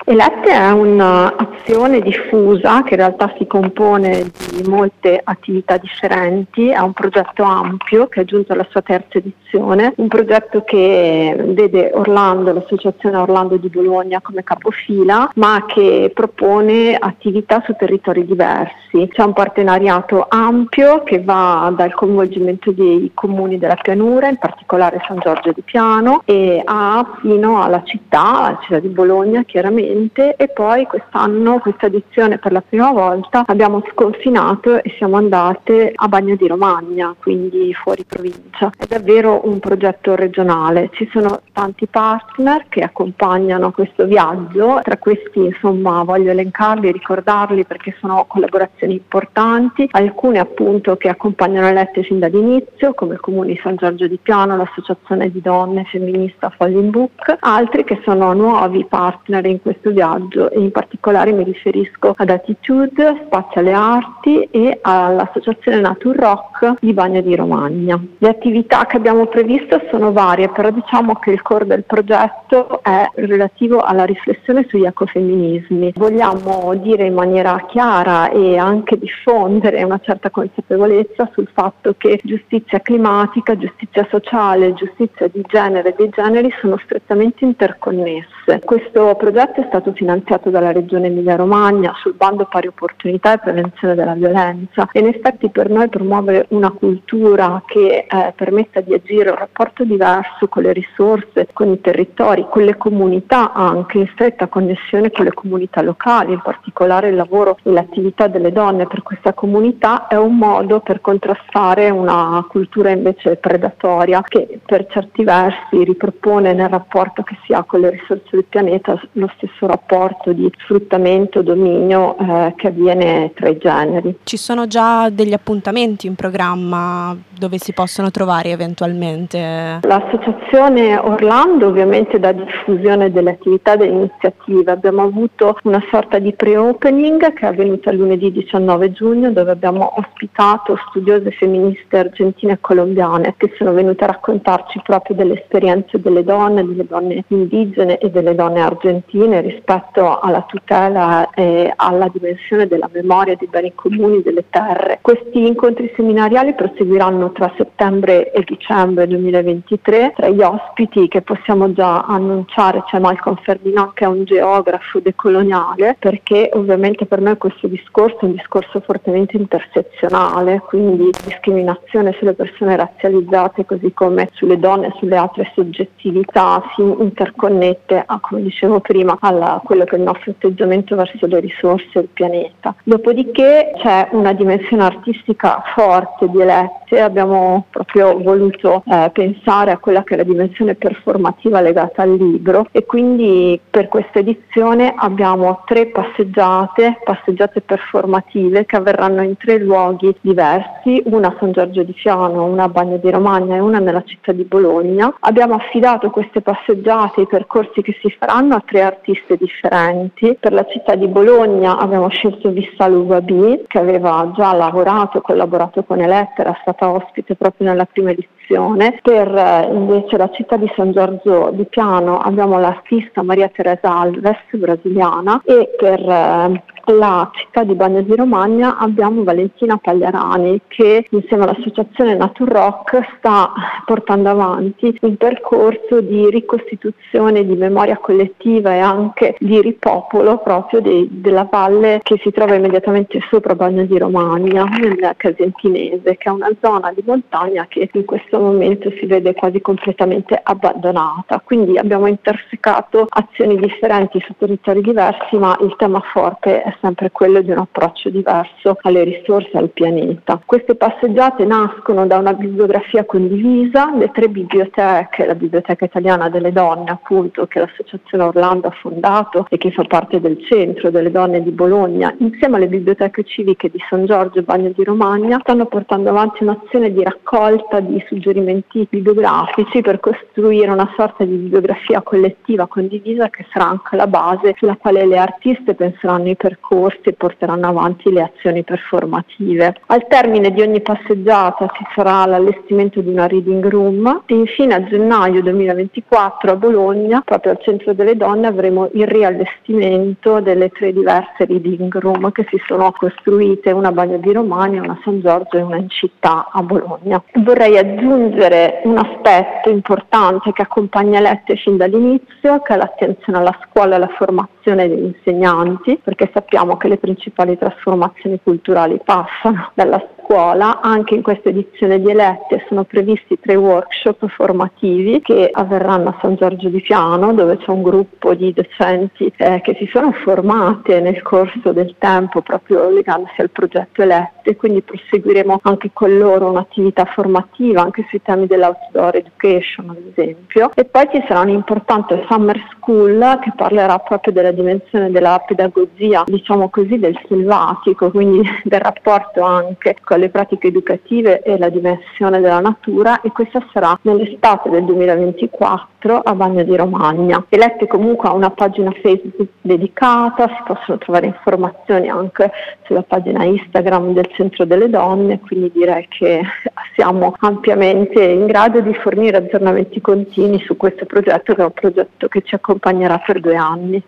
Elette è un'azione diffusa che in realtà si compone di molte attività differenti, è un progetto ampio che è giunto alla sua terza edizione, un progetto che vede Orlando, l'associazione Orlando di Bologna come capofila, ma che propone attività su territori diversi. C'è un partenariato ampio che va dal coinvolgimento dei comuni della pianura, in particolare San Giorgio di Piano, e fino alla città di Bologna chiaramente, e poi quest'anno, questa edizione per la prima volta, abbiamo sconfinato e siamo andate a Bagno di Romagna, quindi fuori provincia. È davvero un progetto regionale, ci sono tanti partner che accompagnano questo viaggio, tra questi insomma voglio elencarli e ricordarli perché sono collaborazioni importanti, alcune appunto che accompagnano Elette fin dall'inizio come il Comune di San Giorgio di Piano, l'Associazione di Donne Femminista Falling Book, altri che sono nuovi partner in questo viaggio e in particolare mi riferisco ad Attitude, Spazio alle Arti e all'Associazione Natur Rock di Bagno di Romagna. Le attività che abbiamo previsto sono varie, però diciamo che il core del progetto è relativo alla riflessione sugli ecofemminismi. Vogliamo dire in maniera chiara e anche diffondere una certa consapevolezza sul fatto che giustizia climatica, giustizia sociale, giustizia di genere e dei generi sono strettamente interconnesse. Questo progetto è stato finanziato dalla Regione Emilia-Romagna sul bando pari opportunità e prevenzione della violenza e in effetti per noi promuovere una cultura che permetta di agire un rapporto diverso con le risorse, con i territori, con le comunità anche in stretta connessione con le comunità locali, in particolare il lavoro e l'attività delle donne per questa comunità è un modo per contrastare una cultura invece predatoria che per certi versi ripropone nel rapporto che si ha con le risorse del pianeta lo stesso rapporto di sfruttamento, dominio che avviene tra i generi. Ci sono già degli appuntamenti in programma dove si possono trovare eventualmente? L'associazione Orlando ovviamente dà diffusione delle attività e delle iniziative. Abbiamo avuto una sorta di pre-opening che è avvenuta lunedì 19 giugno dove abbiamo ospitato studiose femministe argentine e colombiane che sono venute a raccontarci proprio delle esperienze delle donne indigene e delle donne argentine rispetto alla tutela e alla dimensione della memoria dei beni comuni delle terre. Questi incontri seminariali proseguiranno tra settembre e dicembre 2023. Tra gli ospiti che possiamo già annunciare c'è Malcolm Ferdinand che è un geografo decoloniale, perché ovviamente per noi questo discorso è un discorso fortemente intersezionale, quindi discriminazione sulle persone razzializzate così come sulle donne e sulle altre soggettività si interconnette a, come dicevo prima, a quello che è il nostro atteggiamento verso le risorse del pianeta. Dopodiché c'è una dimensione artistica forte di Elette, abbiamo proprio voluto pensare a quella che è la dimensione performativa legata al libro e quindi per questa edizione abbiamo 3 passeggiate performative che avverranno in 3 luoghi diversi, una a San Giorgio di Piano, una a Bagno di Romagna e una nella città di Bologna. Abbiamo affidato queste passeggiate, i percorsi che si faranno a 3 artiste differenti. Per la città di Bologna abbiamo scelto Vissalu Babi che aveva già lavorato e collaborato con Elette, era stata ospite proprio nella prima edizione. Per invece la città di San Giorgio di Piano abbiamo l'artista Maria Teresa Alves, brasiliana, e per la città di Bagno di Romagna abbiamo Valentina Pagliarani che insieme all'associazione Natur Rock sta portando avanti un percorso di ricostituzione di memoria collettiva e anche di ripopolo proprio della valle che si trova immediatamente sopra Bagno di Romagna, nel Casentinese, che è una zona di montagna che in questo momento si vede quasi completamente abbandonata. Quindi abbiamo intersecato azioni differenti su territori diversi, ma il tema forte è sempre quello di un approccio diverso alle risorse, al pianeta. Queste passeggiate nascono da una bibliografia condivisa, le 3 biblioteche, la Biblioteca Italiana delle Donne appunto che l'associazione Orlando ha fondato e che fa parte del Centro delle Donne di Bologna, insieme alle biblioteche civiche di San Giorgio e Bagno di Romagna, stanno portando avanti un'azione di raccolta di suggerimenti suggerimenti bibliografici per costruire una sorta di bibliografia collettiva condivisa che sarà anche la base sulla quale le artiste penseranno i percorsi e porteranno avanti le azioni performative. Al termine di ogni passeggiata ci sarà l'allestimento di una reading room e infine a gennaio 2024 a Bologna, proprio al Centro delle Donne, avremo il riallestimento delle 3 diverse reading room che si sono costruite, una a Bagno di Romagna, una a San Giorgio e una in città a Bologna. Vorrei aggiungere un aspetto importante che accompagna Lette fin dall'inizio, che è l'attenzione alla scuola e alla formazione degli insegnanti, perché sappiamo che le principali trasformazioni culturali passano dalla scuola. Anche in questa edizione di Elette sono previsti 3 workshop formativi che avverranno a San Giorgio di Piano, dove c'è un gruppo di docenti che si sono formate nel corso del tempo proprio legandosi al progetto Elette, quindi proseguiremo anche con loro un'attività formativa anche sui temi dell'outdoor education ad esempio. E poi ci sarà un importante summer school che parlerà proprio della dimensione della pedagogia, diciamo così, del selvatico, quindi del rapporto anche con le pratiche educative e la dimensione della natura, e questa sarà nell'estate del 2024 a Bagno di Romagna. Elette comunque ha una pagina Facebook dedicata, si possono trovare informazioni anche sulla pagina Instagram del Centro delle Donne, quindi direi che siamo ampiamente in grado di fornire aggiornamenti continui su questo progetto, che è un progetto che ci accompagnerà per 2 anni.